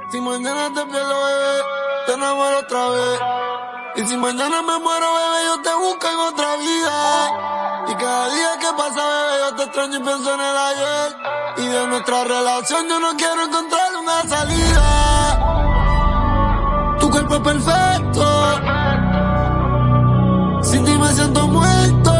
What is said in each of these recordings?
Si mañana te pierdo, bebé, te enamoro otra vez. Y si mañana me muero, bebé, yo te busco en otra vida. Y cada día que pasa, bebé, yo te extraño y pienso en el ayer. Y de nuestra relación yo no quiero encontrar una salida. Tu cuerpo es perfecto, sin ti me siento muerto.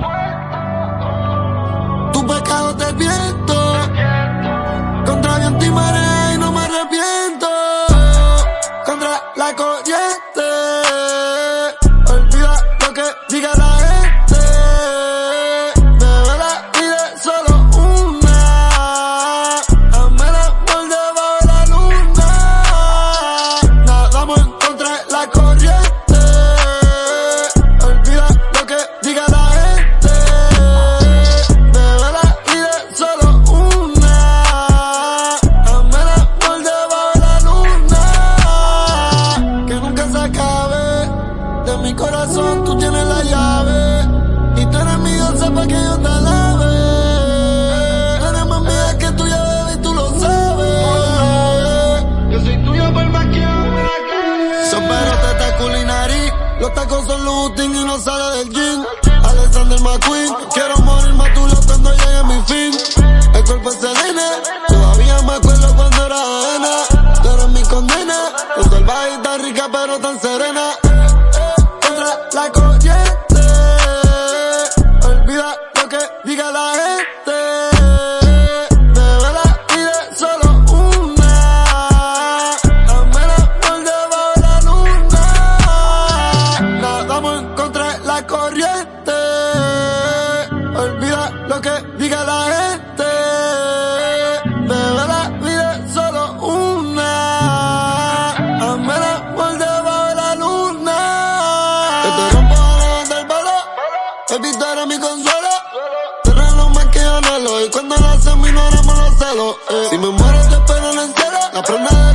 Tu pecado te viento, contra viento y marea y no me arrepiento. Contra la corriente, olvida lo que diga la gente. Bebé, la vida es solo una, hazme el amor debajo de la luna. Nadamos en contra de la corriente, olvida lo que diga la gente. Bebé, la vida es solo una, hazme el amor debajo de la luna. Que nunca se acabe, de mi corazón tú tienes la llave. Y tú eres mi diosa pa' que yo te alabe. Tú eres más mía que tuya, bebé, y tú lo sabes. Yo soy tuyo por más que haga. Son perros, tetas, culo y nariz. Los tacos son Louboutin y no sale del jean. Alexander McQueen, quiero morir más tú cuando llegue mi fin. El cuerpo es Selena, todavía me acuerdo cuando era ajena. Tú eres mi condena, tu salvaje y tan rica pero tan serena. Contra la corriente, olvida lo que diga la gente. Bebé, la vida es solo una, hazme el amor debajo de la luna. Nadamos en contra de la corriente, olvida lo que diga la gente. Bebé, la vida es solo una, hazme el amor debajo de la luna. Que te rompo a levantar el palo, baby, tú eres mi consuelo. Tú eres lo más que yo anhelo, y cuando lo hacemos ignoramos los celos. Si me muero te espero en el cielo, la prenda de